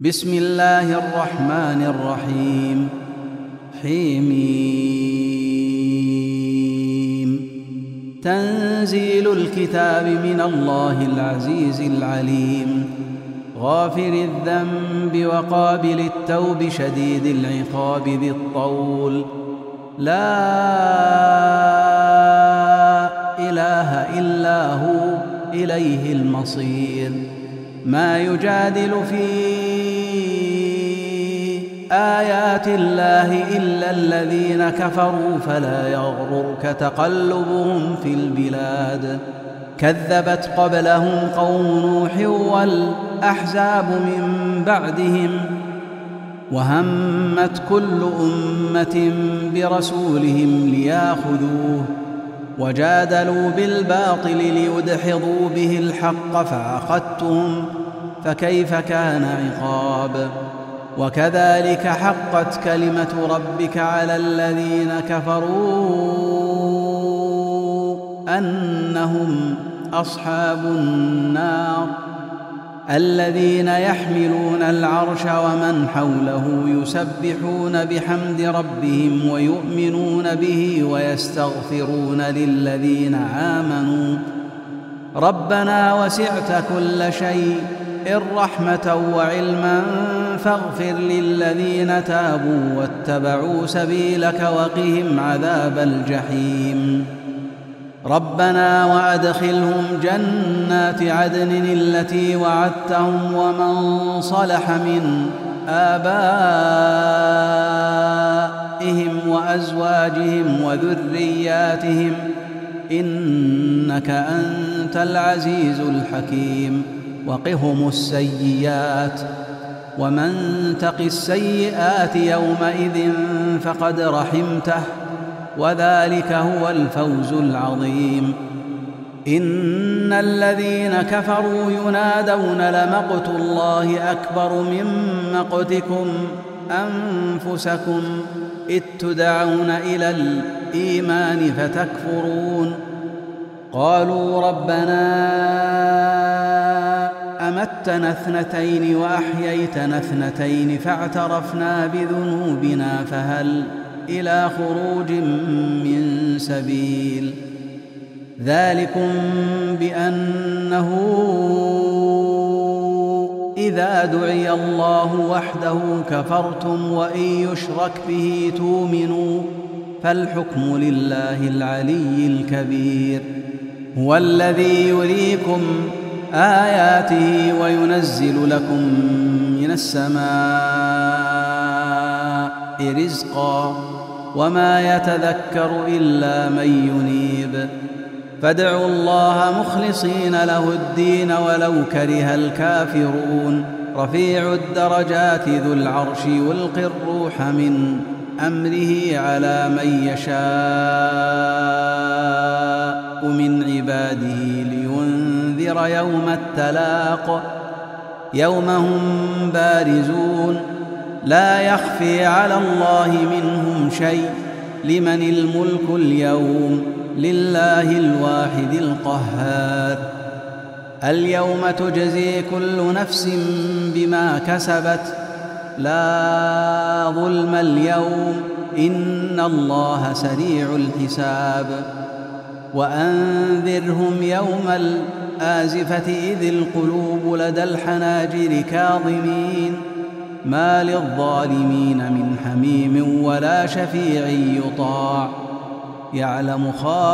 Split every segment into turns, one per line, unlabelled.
بسم الله الرحمن الرحيم. حميم. تنزيل الكتاب من الله العزيز العليم، غافر الذنب وقابل التوب شديد العقاب ذي الطول، لا إله إلا هو إليه المصير. ما يجادل في آيات الله إلا الذين كفروا فلا يغررك تقلبهم في البلاد. كذبت قبلهم قوم نوح والأحزاب من بعدهم، وهمت كل أمة برسولهم ليأخذوه، وجادلوا بالباطل ليدحضوا به الحق فأخذتهم، فكيف كان عقاب. وكذلك حقت كلمة ربك على الذين كفروا أنهم أصحاب النار، الذين يحملون العرش ومن حوله يسبحون بحمد ربهم ويؤمنون به ويستغفرون للذين آمنوا ربنا وسعت كل شيء رحمة وعلما فاغفر للذين تابوا واتبعوا سبيلك وقهم عذاب الجحيم. ربنا وأدخلهم جنات عدن التي وعدتهم ومن صلح من آبائهم وأزواجهم وذرياتهم إنك أنت العزيز الحكيم. وقهم السيئات، ومن تق السيئات يومئذ فقد رحمته، وذلك هو الفوز العظيم. إن الذين كفروا ينادون لمقت الله أكبر من مقتكم أنفسكم إذ تدعون إلى الإيمان فتكفرون. قالوا ربنا أمتنا اثنتين وأحييتنا اثنتين فاعترفنا بذنوبنا فهل إلى خروج من سبيل. ذلكم بأنه إذا دعي الله وحده كفرتم وإن يشرك به تؤمنوا، فالحكم لله العلي الكبير. هو الذي يريكم آياته وينزل لكم من السماء رزقا، وما يتذكر إلا من ينيب. فادعوا الله مخلصين له الدين ولو كره الكافرون. رفيع الدرجات ذو العرش يلقي الروح من أمره على من يشاء من عباده لينذر يوم التلاق، يوم هم بارزون لا يخفي على الله منهم شيء. لمن الملك اليوم؟ لله الواحد القهار. اليوم تجزي كل نفس بما كسبت، لا ظلم اليوم إن الله سريع الحساب. وأنذرهم يوم الآزفة إذ القلوب لدى الحناجر كاظمين، ما للظالمين من حميم ولا شفيع يطاع. يعلم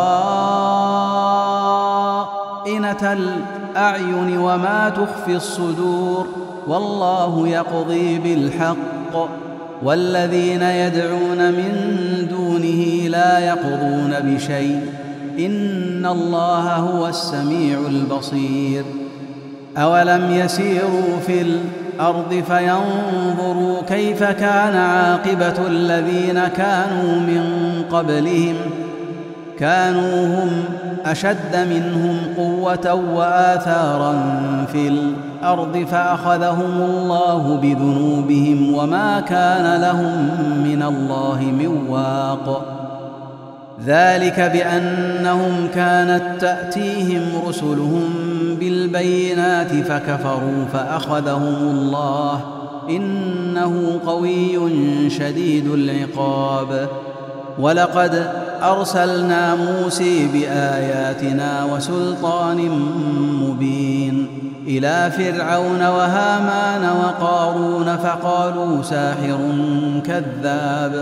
خائنة الأعين وما تخفي الصدور، والله يقضي بالحق. والذين يدعون من دونه لا يقضون بشيء، إن الله هو السميع البصير. أولم يسيروا في الأرض فينظروا كيف كان عاقبة الذين كانوا من قبلهم؟ كانوا هم أشد منهم قوة وآثارا في الأرض فأخذهم الله بذنوبهم وما كان لهم من الله من واق. ذلك بأنهم كانت تأتيهم رسلهم بالبينات فكفروا فأخذهم الله إنه قوي شديد العقاب. ولقد أرسلنا موسى بآياتنا وسلطان مبين إلى فرعون وهامان وقارون فقالوا ساحر كذاب.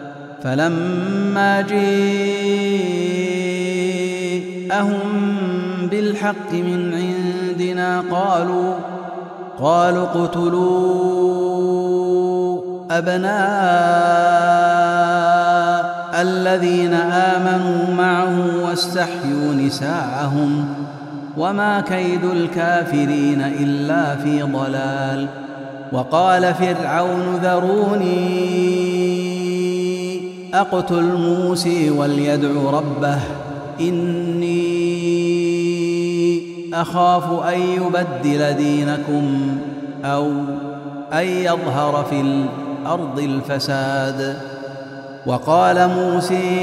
فلما جاءهم بالحق من عندنا قالوا اقتلوا أبناء الذين آمنوا معه واستحيوا نساءهم وما كيد الكافرين إلا في ضلال. وقال فرعون ذروني أقتل موسى وليدع ربه إني أخاف أن يبدل دينكم أو أن يظهر في الأرض الفساد. وقال موسى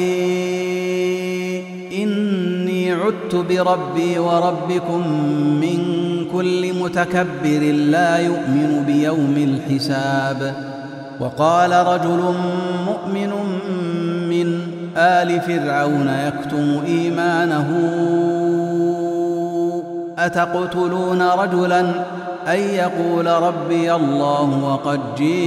إني عدت بربي وربكم من كل متكبر لا يؤمن بيوم الحساب. وقال رجل مؤمن من آل فرعون يكتم إيمانه أتقتلون رجلا أن يقول ربي الله وقد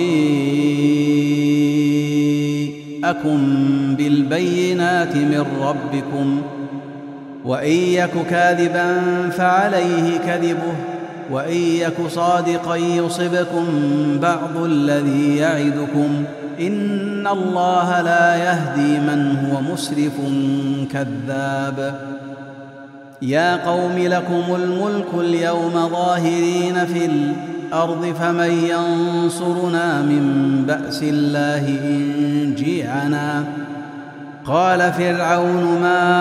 جاءكم بالبينات من ربكم وإن يك كاذبا فعليه كذبه وإن يك صادقا يصبكم بعض الذي يعدكم إن الله لا يهدي من هو مسرف كذاب. يا قوم لكم الملك اليوم ظاهرين في الأرض فمن ينصرنا من بأس الله إن جيعنا. قال فرعون ما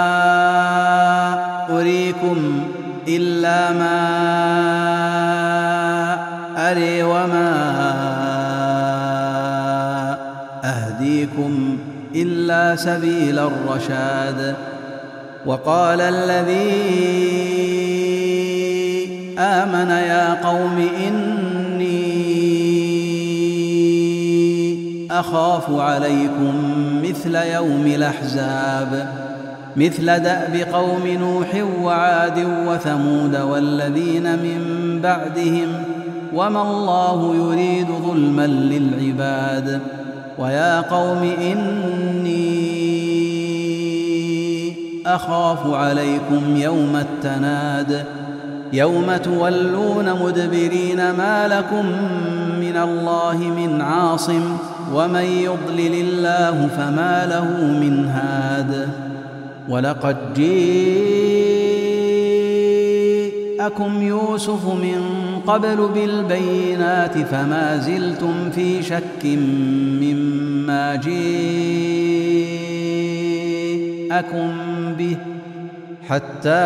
أريكم إلا ما أري وما أهديكم إلا سبيل الرشاد. وقال الذي آمن يا قوم إني أخاف عليكم مثل يوم الأحزاب مثل دأب قوم نوح وعاد وثمود والذين من بعدهم وما الله يريد ظلما للعباد. ويا قوم إني أخاف عليكم يوم التناد يوم تولون مدبرين ما لكم من الله من عاصم ومن يضلل الله فما له من هاد. ولقد جاءكم يوسف من قبل بالبينات فما زلتم في شك مما جاءكم به حتى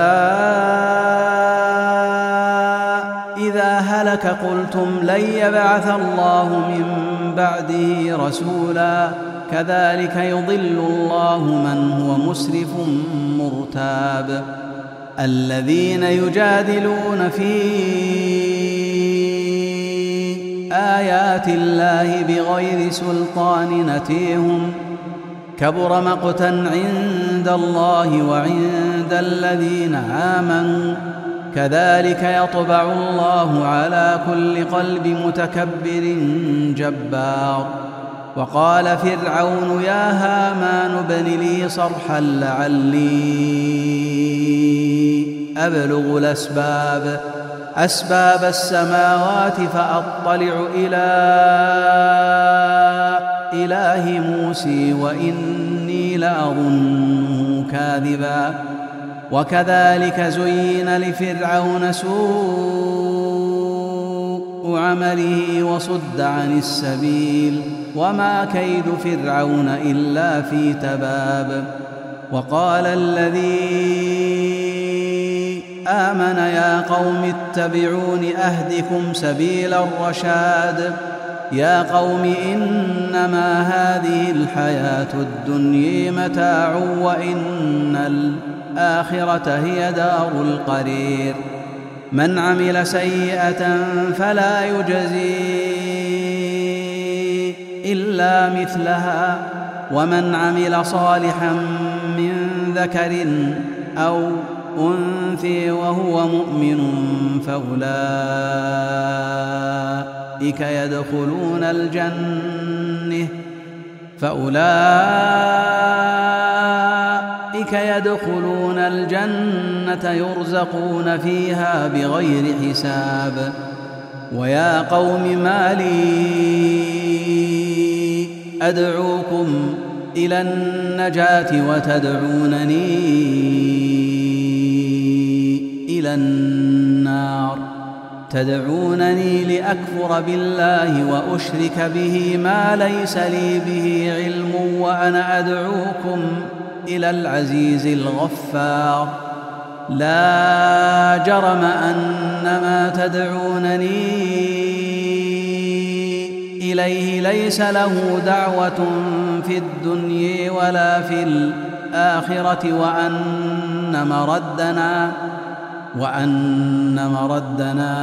إذا هلك قلتم لن يبعث الله من بعده رسولا كذلك يضل الله من هو مسرف مرتاب. الذين يجادلون في آيات الله بغير سلطان نتيهم كبر مقتا عند الله وعند الذين آمنوا كذلك يطبع الله على كل قلب متكبر جبار. وقال فرعون يا هامان ابن لي صرحا لعلي أبلغ أسباب السماوات فأطلع إلى إله موسى وإني لأظنه كاذبا. وكذلك زين لفرعون سوء عمله وصد عن السبيل وما كيد فرعون إلا في تباب. وقال الذي آمن يا قوم اتبعون أهدكم سبيل الرشاد. يا قوم إنما هذه الحياة الدنيا متاع وإن الآخرة هي دار القرير. من عمل سيئة فلا يجزي إلا مثلها ومن عمل صالحا من ذكر أو أنثى وهو مؤمن فأولئك يدخلون الجنة يرزقون فيها بغير حساب. ويا قوم ما لي أدعوكم إلى النجاة وتدعونني إلى النار، تدعونني لأكفر بالله وأشرك به ما ليس لي به علم وأنا أدعوكم إلى العزيز الغفار. لا جرم أن ما تدعونني إليه ليس له دعوة في الدنيا ولا في الآخرة وأن مردنا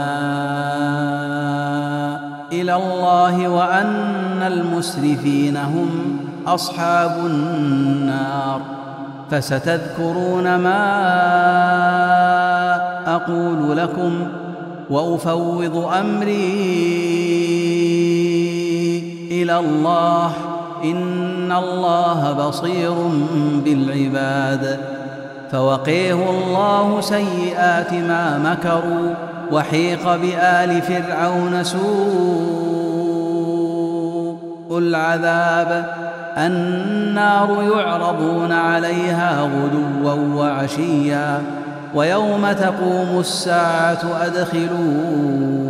إلى الله وأن المسرفين هم أصحاب النار. فستذكرون ما أقول لكم وأفوض أمري إلى الله، إن الله بصير بالعباد. فوقيه الله سيئات ما مكروا وحيق بآل فرعون سوء العذاب. النار يعرضون عليها غدوا وعشيا ويوم تقوم الساعة أدخلوا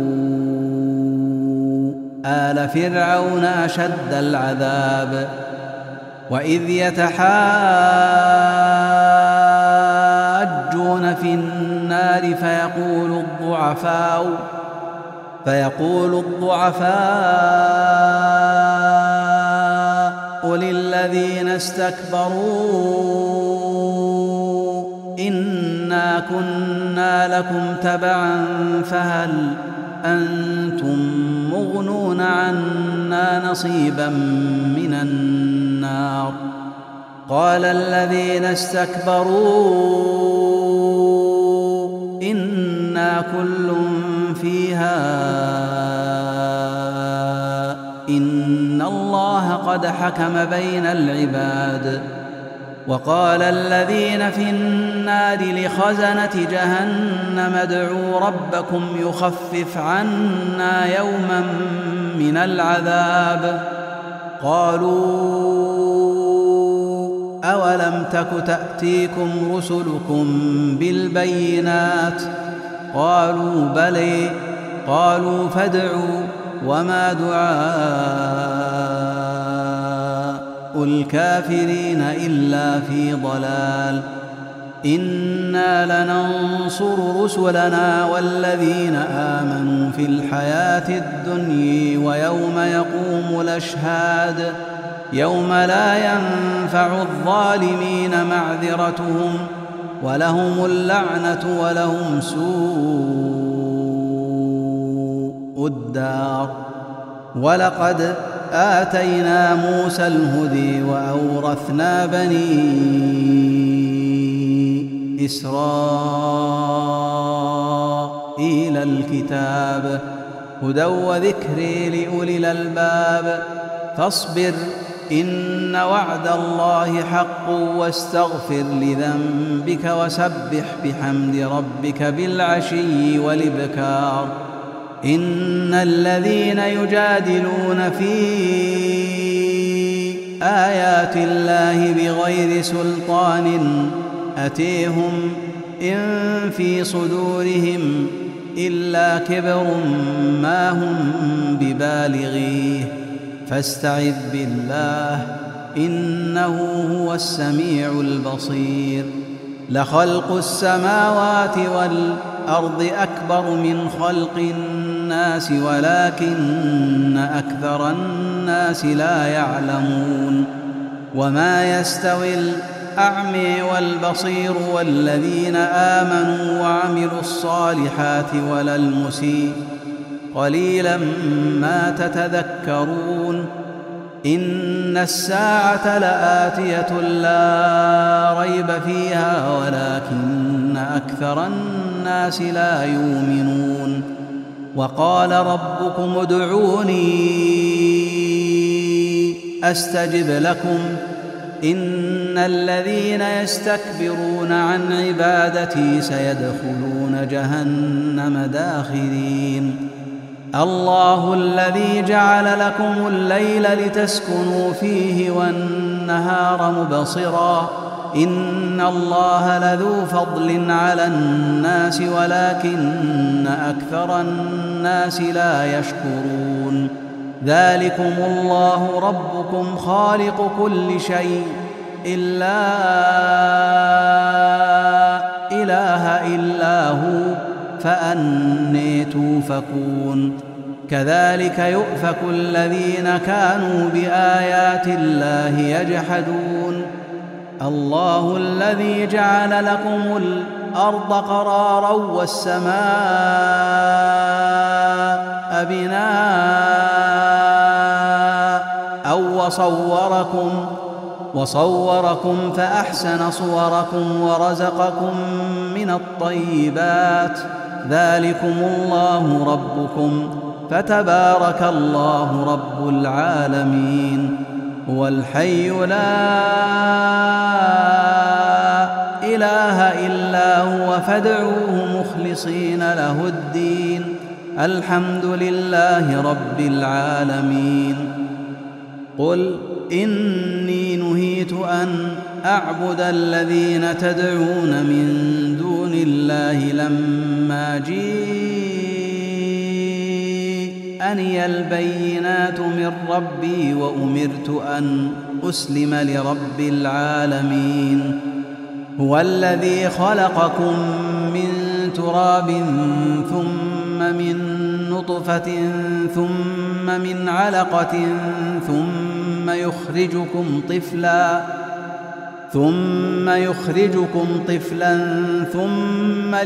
آل فرعون أشد العذاب. وإذ يتحاجون في النار فيقول الضعفاء للذين استكبروا إنا كنا لكم تبعا فهل أنتم مغنون عنا نصيبا من النار. قال الذين استكبروا إنا كل فيها إن الله قد حكم بين العباد. وقال الذين في النار لخزنة جهنم ادعوا ربكم يخفف عنا يوما من العذاب. قالوا أولم تك تأتيكم رسلكم بالبينات؟ قالوا بلى. قالوا فادعوا وما دعاء الكافرين إلا في ضلال. إنا لننصر رسلنا والذين آمنوا في الحياة الدنيا ويوم يقوم الأشهاد يوم لا ينفع الظالمين معذرتهم ولهم اللعنة ولهم سوء الدار. ولقد آتينا موسى الهدي وأورثنا بني إسرائيل الكتاب هدى وذكر لأولي الألباب. فاصبر إن وعد الله حق واستغفر لذنبك وسبح بحمد ربك بالعشي والإبكار. إن الذين يجادلون في آيات الله بغير سلطان أتيهم إن في صدورهم إلا كبر ما هم ببالغيه فاستعذ بالله إنه هو السميع البصير. لخلق السماوات والأرض أكبر من خلق الناس ولكن أكثر الناس لا يعلمون. وما يستوي الأعمي والبصير والذين آمنوا وعملوا الصالحات ولا المسيء قليلا ما تتذكرون إن الساعة لآتية لا ريب فيها ولكن أكثر الناس لا يؤمنون وقال ربكم ادعوني أستجب لكم إن الذين يستكبرون عن عبادتي سيدخلون جهنم داخرين الله الذي جعل لكم الليل لتسكنوا فيه والنهار مبصرا إن الله لذو فضل على الناس ولكن أكثر الناس لا يشكرون ذلكم الله ربكم خالق كل شيء إلا إله إلا هو فأني توفكون كذلك يؤفك الذين كانوا بآيات الله يجحدون الله الذي جعل لكم الأرض قرارا والسماء بناء وصوركم فأحسن صوركم ورزقكم من الطيبات ذلكم الله ربكم فتبارك الله رب العالمين هو الحي لا إله إلا هو فادعوه مخلصين له الدين الحمد لله رب العالمين قل إني نهيت أن أعبد الذين تدعون من دون الله لما جاءني البينات من ربي وأمرت أن أسلم لرب العالمين هو الذي خلقكم من تراب ثم من نطفة ثم من علقة ثم يخرجكم طفلا ثم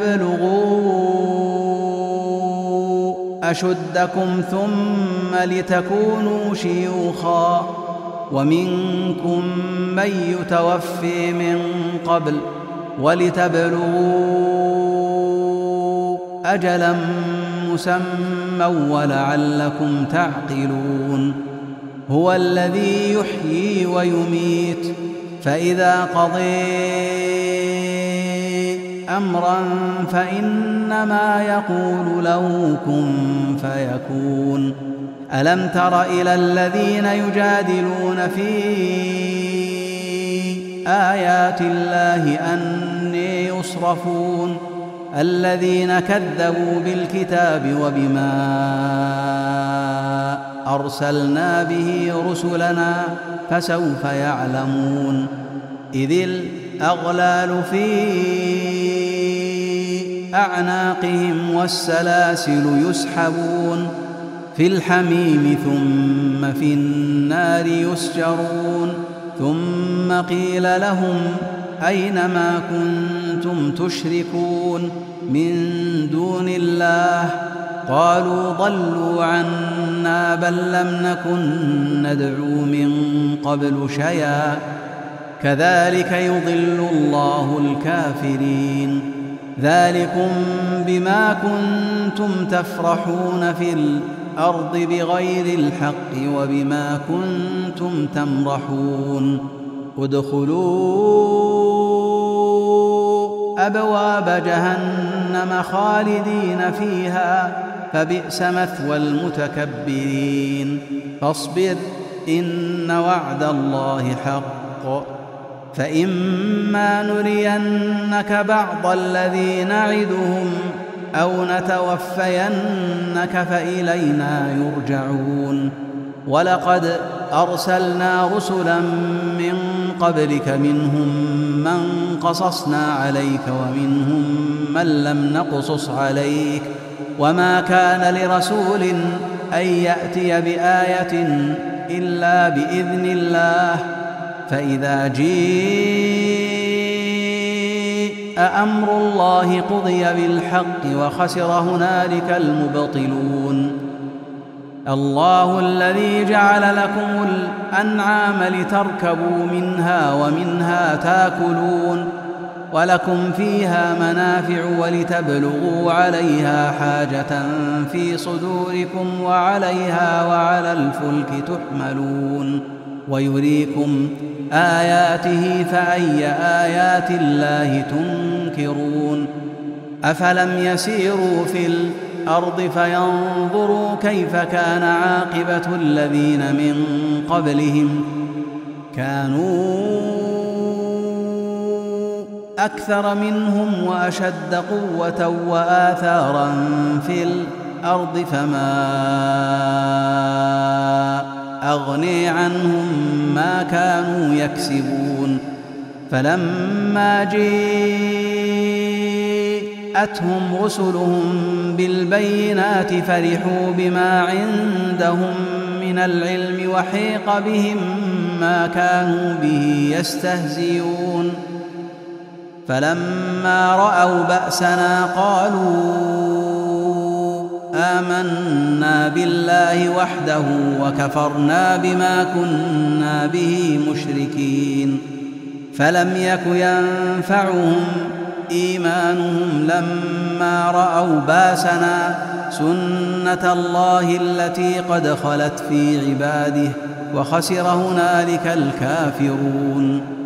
لتبلغوا أشدكم ثم لتكونوا شيوخا ومنكم من يتوفي من قبل ولتبلغوا أجلا مسمى ولعلكم تعقلون هو الذي يحيي ويميت فإذا قضي أمرا فإنما يقول له كن فيكون ألم تر إلى الذين يجادلون في آيات الله أني يصرفون الذين كذبوا بالكتاب وبما أرسلنا به رسلنا فسوف يعلمون إذ الأغلال في أعناقهم والسلاسل يسحبون في الحميم ثم في النار يسجرون ثم قيل لهم أين ما كنتم تشركون من دون الله قالوا ضلوا عنا بل لم نكن ندعو من قبل شيئا كذلك يضل الله الكافرين ذلكم بما كنتم تفرحون في الأرض بغير الحق وبما كنتم تمرحون ادخلوا أبواب جهنم خالدين فيها فبئس مثوى المتكبرين فاصبر إن وعد الله حق فإما نرينك بعض الذي نعدهم أو نتوفينك فإلينا يرجعون ولقد أرسلنا رسلا من قبلك منهم من قصصنا عليك ومنهم من لم نقصص عليك وما كان لرسول أن يأتي بآية إلا بإذن الله فإذا جيء أمر الله قضي بالحق وخسر هنالك المبطلون. الله الذي جعل لكم الأنعام لتركبوا منها ومنها تاكلون ولكم فيها منافع ولتبلغوا عليها حاجة في صدوركم وعليها وعلى الفلك تحملون ويريكم آياته فأي آيات الله تنكرون. أفلم يسيروا في الأرض فينظروا كيف كان عاقبة الذين من قبلهم كانوا أكثر منهم وأشد قوة وآثارا في الأرض فما أغني عنهم ما كانوا يكسبون. فلما جاءتهم رسلهم بالبينات فرحوا بما عندهم من العلم وحيق بهم ما كانوا به يستهزئون. فلما رأوا بأسنا قالوا آمنا بالله وحده وكفرنا بما كنا به مشركين. فلم يك ينفعهم إيمانهم لما رأوا بأسنا سنة الله التي قد خلت في عباده وخسر هنالك الكافرون.